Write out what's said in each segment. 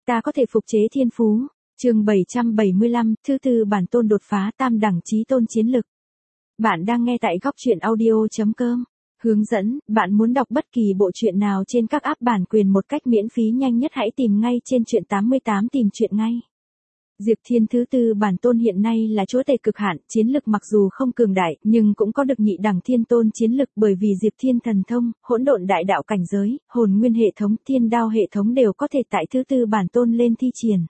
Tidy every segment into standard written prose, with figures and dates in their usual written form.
Ta có thể phục chế thiên phú. Chương 775, thứ tư bản tôn đột phá tam đẳng chí tôn chiến lực. Bạn đang nghe tại góc truyện audio.com. Hướng dẫn, bạn muốn đọc bất kỳ bộ truyện nào trên các app bản quyền một cách miễn phí nhanh nhất hãy tìm ngay trên truyện 88 tìm truyện ngay. Diệp Thiên thứ tư bản tôn hiện nay là chúa tể cực hạn, chiến lực mặc dù không cường đại, nhưng cũng có được nhị đẳng thiên tôn chiến lực bởi vì Diệp Thiên thần thông, hỗn độn đại đạo cảnh giới, hồn nguyên hệ thống, thiên đao hệ thống đều có thể tại thứ tư bản tôn lên thi triển.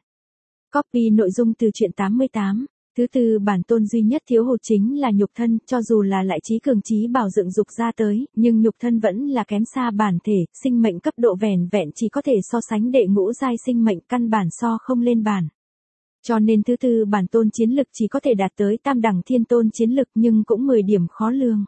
Copy nội dung từ truyện 88. Thứ tư bản tôn duy nhất thiếu hụt chính là nhục thân, cho dù là lại trí cường trí bảo dựng dục ra tới, nhưng nhục thân vẫn là kém xa bản thể, sinh mệnh cấp độ vẻn vẹn chỉ có thể so sánh đệ ngũ giai sinh mệnh, căn bản so không lên bản. Cho nên thứ tư bản tôn chiến lực chỉ có thể đạt tới tam đẳng thiên tôn chiến lực nhưng cũng 10 điểm khó lường.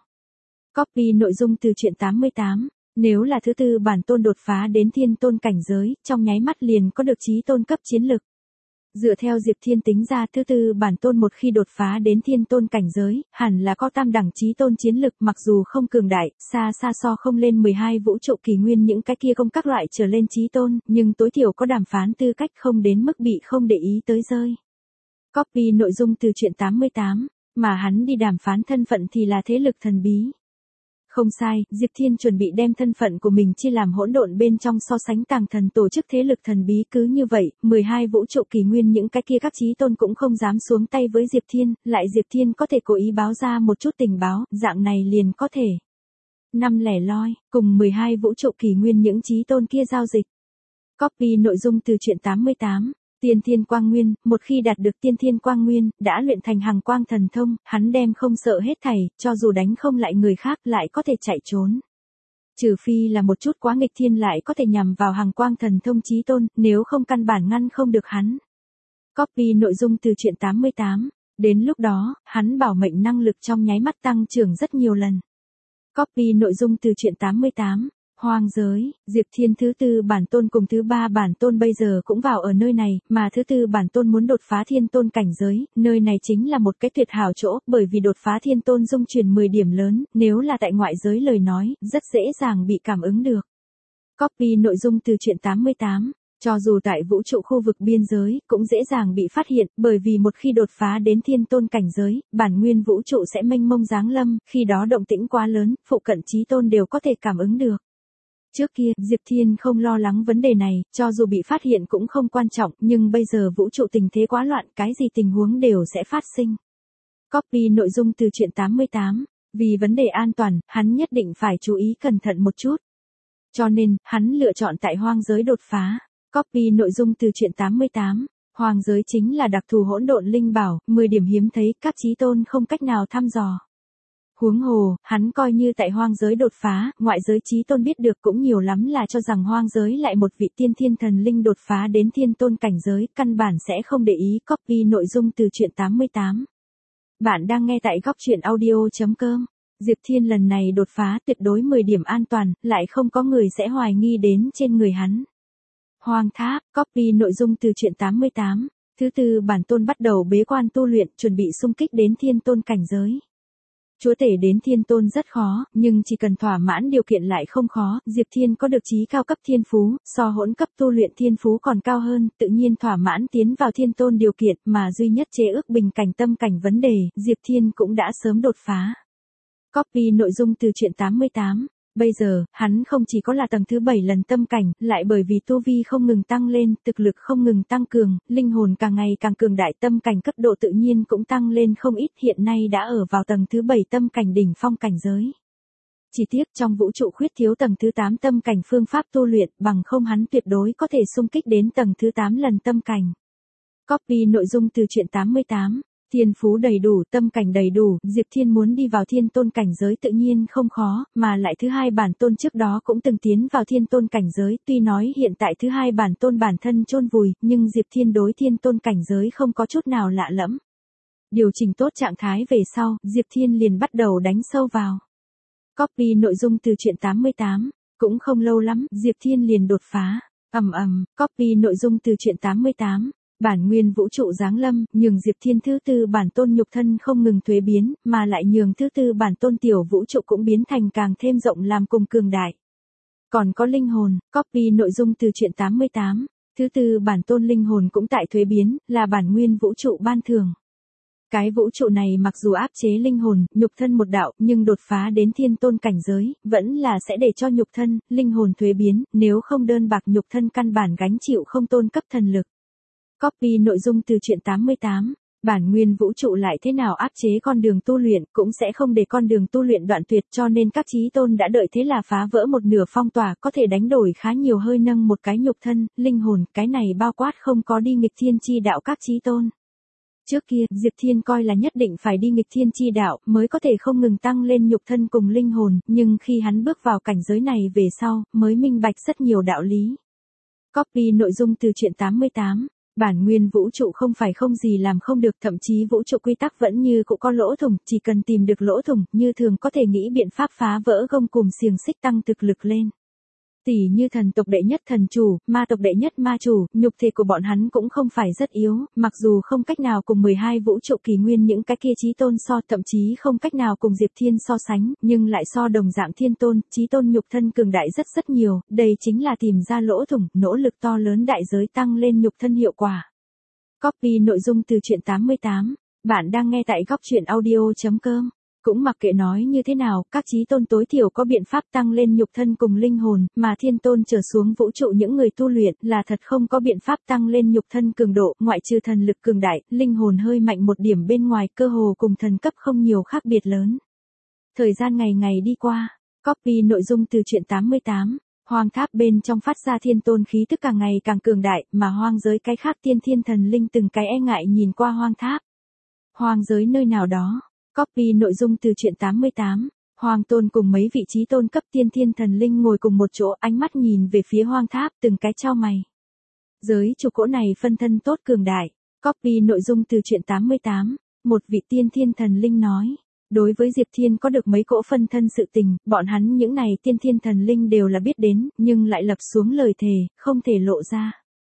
Copy nội dung từ truyện 88. Nếu là thứ tư bản tôn đột phá đến thiên tôn cảnh giới, trong nháy mắt liền có được chí tôn cấp chiến lực. Dựa theo Diệp Thiên tính ra thứ tư bản tôn một khi đột phá đến thiên tôn cảnh giới, hẳn là có tam đẳng chí tôn chiến lực mặc dù không cường đại, xa xa so không lên 12 vũ trụ kỳ nguyên những cái kia công các loại trở lên chí tôn, nhưng tối thiểu có đàm phán tư cách không đến mức bị không để ý tới rơi. Copy nội dung từ truyện 88, mà hắn đi đàm phán thân phận thì là thế lực thần bí. Không sai, Diệp Thiên chuẩn bị đem thân phận của mình chia làm hỗn độn bên trong so sánh tàng thần tổ chức thế lực thần bí cứ như vậy, 12 vũ trụ kỳ nguyên những cái kia các chí tôn cũng không dám xuống tay với Diệp Thiên, lại Diệp Thiên có thể cố ý báo ra một chút tình báo, dạng này liền có thể. 5 lẻ loi, cùng 12 vũ trụ kỳ nguyên những chí tôn kia giao dịch. Copy nội dung từ truyện 88. Tiên Thiên Quang Nguyên, một khi đạt được Tiên Thiên Quang Nguyên, đã luyện thành Hằng Quang thần thông, hắn đem không sợ hết thảy, cho dù đánh không lại người khác lại có thể chạy trốn. Trừ phi là một chút quá nghịch thiên lại có thể nhằm vào Hằng Quang thần thông chí tôn, nếu không căn bản ngăn không được hắn. Copy nội dung từ truyện 88. Đến lúc đó, hắn bảo mệnh năng lực trong nháy mắt tăng trưởng rất nhiều lần. Copy nội dung từ truyện 88. Hoang giới, Diệp Thiên thứ tư bản tôn cùng thứ ba bản tôn bây giờ cũng vào ở nơi này, mà thứ tư bản tôn muốn đột phá thiên tôn cảnh giới, nơi này chính là một cái tuyệt hảo chỗ, bởi vì đột phá thiên tôn dung truyền 10 điểm lớn, nếu là tại ngoại giới lời nói, rất dễ dàng bị cảm ứng được. Copy nội dung từ truyện 88. Cho dù tại vũ trụ khu vực biên giới, cũng dễ dàng bị phát hiện, bởi vì một khi đột phá đến thiên tôn cảnh giới, bản nguyên vũ trụ sẽ mênh mông giáng lâm, khi đó động tĩnh quá lớn, phụ cận chí tôn đều có thể cảm ứng được. Trước kia, Diệp Thiên không lo lắng vấn đề này, cho dù bị phát hiện cũng không quan trọng, nhưng bây giờ vũ trụ tình thế quá loạn, cái gì tình huống đều sẽ phát sinh. Copy nội dung từ truyện 88. Vì vấn đề an toàn, hắn nhất định phải chú ý cẩn thận một chút. Cho nên, hắn lựa chọn tại hoang giới đột phá. Copy nội dung từ truyện 88. Hoang giới chính là đặc thù hỗn độn linh bảo, 10 điểm hiếm thấy, các chí tôn không cách nào thăm dò. Huống hồ, hắn coi như tại hoang giới đột phá, ngoại giới chí tôn biết được cũng nhiều lắm là cho rằng hoang giới lại một vị tiên thiên thần linh đột phá đến thiên tôn cảnh giới, căn bản sẽ không để ý. Copy nội dung từ truyện 88. Bạn đang nghe tại góc truyện audio.com. Diệp Thiên lần này đột phá tuyệt đối 10 điểm an toàn, lại không có người sẽ hoài nghi đến trên người hắn. Hoang tháp, copy nội dung từ truyện 88. Thứ tư bản tôn bắt đầu bế quan tu luyện, chuẩn bị xung kích đến thiên tôn cảnh giới. Chúa tể đến thiên tôn rất khó, nhưng chỉ cần thỏa mãn điều kiện lại không khó, Diệp Thiên có được chí cao cấp thiên phú, so hỗn cấp tu luyện thiên phú còn cao hơn, tự nhiên thỏa mãn tiến vào thiên tôn điều kiện, mà duy nhất chế ước bình cảnh tâm cảnh vấn đề, Diệp Thiên cũng đã sớm đột phá. Copy nội dung từ truyện 88. Bây giờ, hắn không chỉ có là tầng thứ 7 lần tâm cảnh, lại bởi vì tu vi không ngừng tăng lên, thực lực không ngừng tăng cường, linh hồn càng ngày càng cường đại, tâm cảnh cấp độ tự nhiên cũng tăng lên không ít, hiện nay đã ở vào tầng thứ 7 tâm cảnh đỉnh phong cảnh giới. Chỉ tiếc trong vũ trụ khuyết thiếu tầng thứ 8 tâm cảnh phương pháp tu luyện, bằng không hắn tuyệt đối có thể xung kích đến tầng thứ 8 lần tâm cảnh. Copy nội dung từ truyện 88. Thiên phú đầy đủ, tâm cảnh đầy đủ, Diệp Thiên muốn đi vào thiên tôn cảnh giới tự nhiên không khó, mà lại thứ hai bản tôn trước đó cũng từng tiến vào thiên tôn cảnh giới, tuy nói hiện tại thứ hai bản tôn bản thân chôn vùi, nhưng Diệp Thiên đối thiên tôn cảnh giới không có chút nào lạ lẫm. Điều chỉnh tốt trạng thái về sau, Diệp Thiên liền bắt đầu đánh sâu vào. Copy nội dung từ truyện 88, cũng không lâu lắm, Diệp Thiên liền đột phá. Copy nội dung từ truyện 88. Bản nguyên vũ trụ giáng lâm, nhường Diệp Thiên thứ tư bản tôn nhục thân không ngừng thuế biến, mà lại nhường thứ tư bản tôn tiểu vũ trụ cũng biến thành càng thêm rộng làm cùng cường đại. Còn có linh hồn, copy nội dung từ truyện 88. Thứ tư bản tôn linh hồn cũng tại thuế biến, là bản nguyên vũ trụ ban thường. Cái vũ trụ này mặc dù áp chế linh hồn, nhục thân một đạo, nhưng đột phá đến thiên tôn cảnh giới, vẫn là sẽ để cho nhục thân, linh hồn thuế biến, nếu không đơn bạc nhục thân căn bản gánh chịu không tôn cấp thần lực. Copy nội dung từ truyện 88. Bản nguyên vũ trụ lại thế nào áp chế con đường tu luyện, cũng sẽ không để con đường tu luyện đoạn tuyệt, cho nên các chí tôn đã đợi thế là phá vỡ một nửa phong tỏa, có thể đánh đổi khá nhiều hơi nâng một cái nhục thân, linh hồn, cái này bao quát không có đi nghịch thiên chi đạo các chí tôn. Trước kia, Diệp Thiên coi là nhất định phải đi nghịch thiên chi đạo, mới có thể không ngừng tăng lên nhục thân cùng linh hồn, nhưng khi hắn bước vào cảnh giới này về sau, mới minh bạch rất nhiều đạo lý. Copy nội dung từ truyện 88. Bản nguyên vũ trụ không phải không gì làm không được, thậm chí vũ trụ quy tắc vẫn như cũng có lỗ thủng, chỉ cần tìm được lỗ thủng, như thường có thể nghĩ biện pháp phá vỡ gông cùm xiềng xích tăng thực lực lên. Tỷ như thần tộc đệ nhất thần chủ, ma tộc đệ nhất ma chủ, nhục thể của bọn hắn cũng không phải rất yếu, mặc dù không cách nào cùng 12 vũ trụ kỳ nguyên những cái kia chí tôn so, thậm chí không cách nào cùng Diệp Thiên so sánh, nhưng lại so đồng dạng thiên tôn, chí tôn nhục thân cường đại rất rất nhiều, đây chính là tìm ra lỗ thủng, nỗ lực to lớn đại giới tăng lên nhục thân hiệu quả. Copy nội dung từ truyện 88. Bạn đang nghe tại góc truyện audio.com. Cũng mặc kệ nói như thế nào, các chí tôn tối thiểu có biện pháp tăng lên nhục thân cùng linh hồn, mà thiên tôn trở xuống vũ trụ những người tu luyện là thật không có biện pháp tăng lên nhục thân cường độ, ngoại trừ thần lực cường đại, linh hồn hơi mạnh một điểm bên ngoài, cơ hồ cùng thần cấp không nhiều khác biệt lớn. Thời gian ngày ngày đi qua, copy nội dung từ truyện 88. Hoang tháp bên trong phát ra thiên tôn khí tức càng ngày càng cường đại, mà hoang giới cái khác tiên thiên thần linh từng cái e ngại nhìn qua hoang tháp. Hoang giới nơi nào đó. Copy nội dung từ truyện 88. Hoàng tôn cùng mấy vị trí tôn cấp tiên thiên thần linh ngồi cùng một chỗ, ánh mắt nhìn về phía hoang tháp, từng cái chau mày. Giới chủ cỗ này phân thân tốt cường đại. Copy nội dung từ truyện 88. Một vị tiên thiên thần linh nói. Đối với Diệp Thiên có được mấy cỗ phân thân sự tình, bọn hắn những này tiên thiên thần linh đều là biết đến, nhưng lại lập xuống lời thề, không thể lộ ra.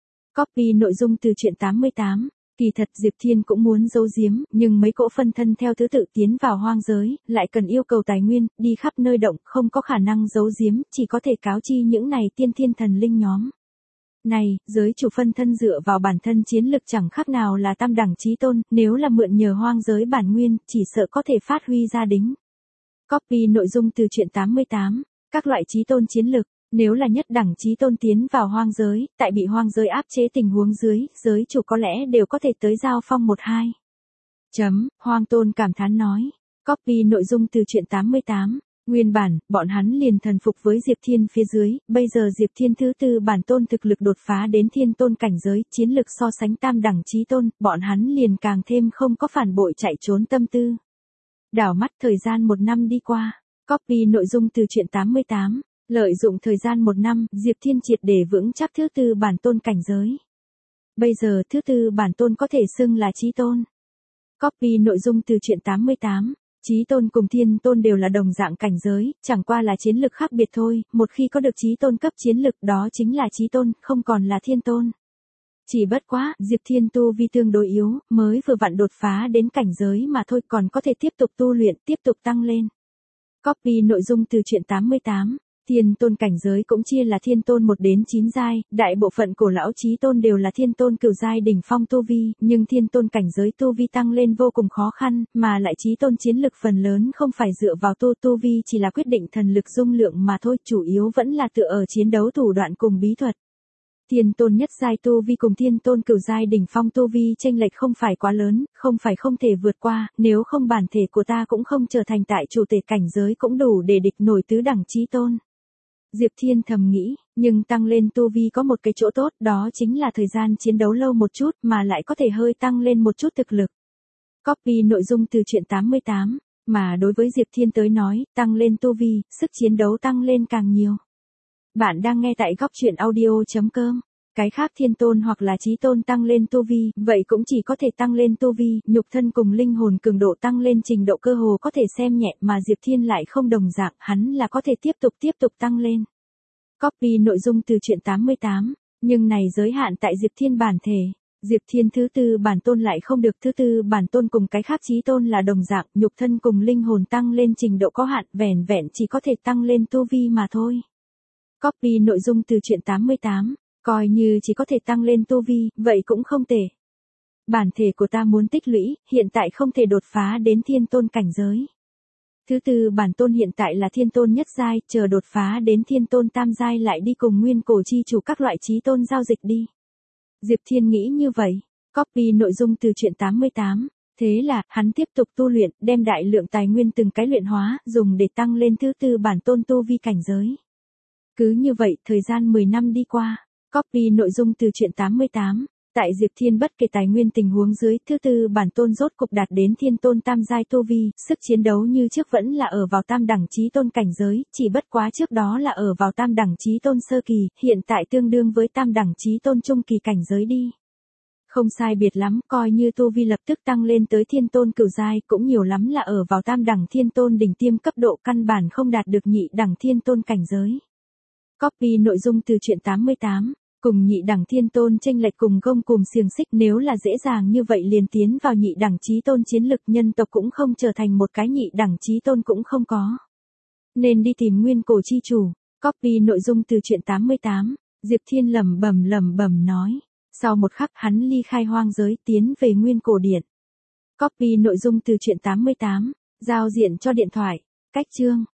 Copy nội dung từ truyện 88. Kỳ thật Diệp Thiên cũng muốn giấu giếm, nhưng mấy cỗ phân thân theo thứ tự tiến vào hoang giới, lại cần yêu cầu tài nguyên, đi khắp nơi động, không có khả năng giấu giếm, chỉ có thể cáo chi những này tiên thiên thần linh nhóm. Này, giới chủ phân thân dựa vào bản thân chiến lực chẳng khác nào là tam đẳng chí tôn, nếu là mượn nhờ hoang giới bản nguyên, chỉ sợ có thể phát huy ra đính. Copy nội dung từ truyện 88. Các loại chí tôn chiến lực. Nếu là nhất đẳng chí tôn tiến vào hoang giới, tại bị hoang giới áp chế tình huống dưới, giới chủ có lẽ đều có thể tới giao phong 1-2. Hoang tôn cảm thán nói. Copy nội dung từ truyện 88. Nguyên bản, bọn hắn liền thần phục với Diệp Thiên phía dưới, bây giờ Diệp Thiên thứ tư bản tôn thực lực đột phá đến thiên tôn cảnh giới, chiến lực so sánh tam đẳng chí tôn, bọn hắn liền càng thêm không có phản bội chạy trốn tâm tư. Đảo mắt thời gian 1 năm đi qua. Copy nội dung từ truyện 88. Lợi dụng thời gian 1 năm, Diệp Thiên triệt để vững chắc thứ tư bản tôn cảnh giới. Bây giờ thứ tư bản tôn có thể xưng là chí tôn. Copy nội dung từ truyện 88. Chí tôn cùng thiên tôn đều là đồng dạng cảnh giới, chẳng qua là chiến lực khác biệt thôi, một khi có được chí tôn cấp chiến lực đó chính là chí tôn, không còn là thiên tôn. Chỉ bất quá, Diệp Thiên tu vi tương đối yếu, mới vừa vặn đột phá đến cảnh giới mà thôi, còn có thể tiếp tục tu luyện, tiếp tục tăng lên. Copy nội dung từ truyện 88. Thiên tôn cảnh giới cũng chia là thiên tôn 1 đến 9 giai, đại bộ phận cổ lão chí tôn đều là thiên tôn cửu giai đỉnh phong tu vi, nhưng thiên tôn cảnh giới tu vi tăng lên vô cùng khó khăn, mà lại chí tôn chiến lực phần lớn không phải dựa vào tu vi chỉ là quyết định thần lực dung lượng mà thôi, chủ yếu vẫn là tựa ở chiến đấu thủ đoạn cùng bí thuật. Thiên tôn nhất giai tu vi cùng thiên tôn cửu giai đỉnh phong tu vi chênh lệch không phải quá lớn, không phải không thể vượt qua, nếu không bản thể của ta cũng không trở thành tại chủ thể cảnh giới cũng đủ để địch nổi tứ đẳng chí tôn. Diệp Thiên thầm nghĩ, nhưng tăng lên tu vi có một cái chỗ tốt, đó chính là thời gian chiến đấu lâu một chút mà lại có thể hơi tăng lên một chút thực lực. Copy nội dung từ truyện 88, mà đối với Diệp Thiên tới nói, tăng lên tu vi, sức chiến đấu tăng lên càng nhiều. Bạn đang nghe tại góc truyện audio.com. Cái khác thiên tôn hoặc là chí tôn tăng lên tu vi, vậy cũng chỉ có thể tăng lên tu vi, nhục thân cùng linh hồn cường độ tăng lên trình độ cơ hồ có thể xem nhẹ, mà Diệp Thiên lại không đồng dạng, hắn là có thể tiếp tục tăng lên. Copy nội dung từ truyện 88, nhưng này giới hạn tại Diệp Thiên bản thể. Diệp Thiên thứ tư bản tôn lại không được, thứ tư bản tôn cùng cái khác chí tôn là đồng dạng, nhục thân cùng linh hồn tăng lên trình độ có hạn, vẻn vẹn chỉ có thể tăng lên tu vi mà thôi. Copy nội dung từ truyện 88. Coi như chỉ có thể tăng lên tu vi, vậy cũng không tệ. Bản thể của ta muốn tích lũy, hiện tại không thể đột phá đến thiên tôn cảnh giới. Thứ tư bản tôn hiện tại là thiên tôn nhất giai, chờ đột phá đến thiên tôn tam giai lại đi cùng nguyên cổ chi chủ các loại chí tôn giao dịch đi. Diệp Thiên nghĩ như vậy. Copy nội dung từ truyện 88. Thế là, hắn tiếp tục tu luyện, đem đại lượng tài nguyên từng cái luyện hóa, dùng để tăng lên thứ tư bản tôn tu vi cảnh giới. Cứ như vậy, thời gian 10 năm đi qua. Copy nội dung từ truyện 88. Tại Diệp Thiên bất kể tài nguyên tình huống dưới, thứ tư bản tôn rốt cục đạt đến thiên tôn tam giai tu vi, sức chiến đấu như trước vẫn là ở vào tam đẳng chí tôn cảnh giới, chỉ bất quá trước đó là ở vào tam đẳng chí tôn sơ kỳ, hiện tại tương đương với tam đẳng chí tôn trung kỳ cảnh giới đi. Không sai biệt lắm, coi như tu vi lập tức tăng lên tới thiên tôn cửu giai, cũng nhiều lắm là ở vào tam đẳng thiên tôn đỉnh tiêm cấp độ, căn bản không đạt được nhị đẳng thiên tôn cảnh giới. Copy nội dung từ truyện 88. Cùng nhị đẳng thiên tôn chênh lệch cùng gông cùm xiềng xích, nếu là dễ dàng như vậy liền tiến vào nhị đẳng chí tôn chiến lực, nhân tộc cũng không trở thành một cái nhị đẳng chí tôn cũng không có. Nên đi tìm nguyên cổ chi chủ. Copy nội dung từ truyện 88. Diệp Thiên lẩm bẩm nói. Sau một khắc hắn ly khai hoang giới, tiến về nguyên cổ điện. Copy nội dung từ truyện 88. Giao diện cho điện thoại. Cách chương.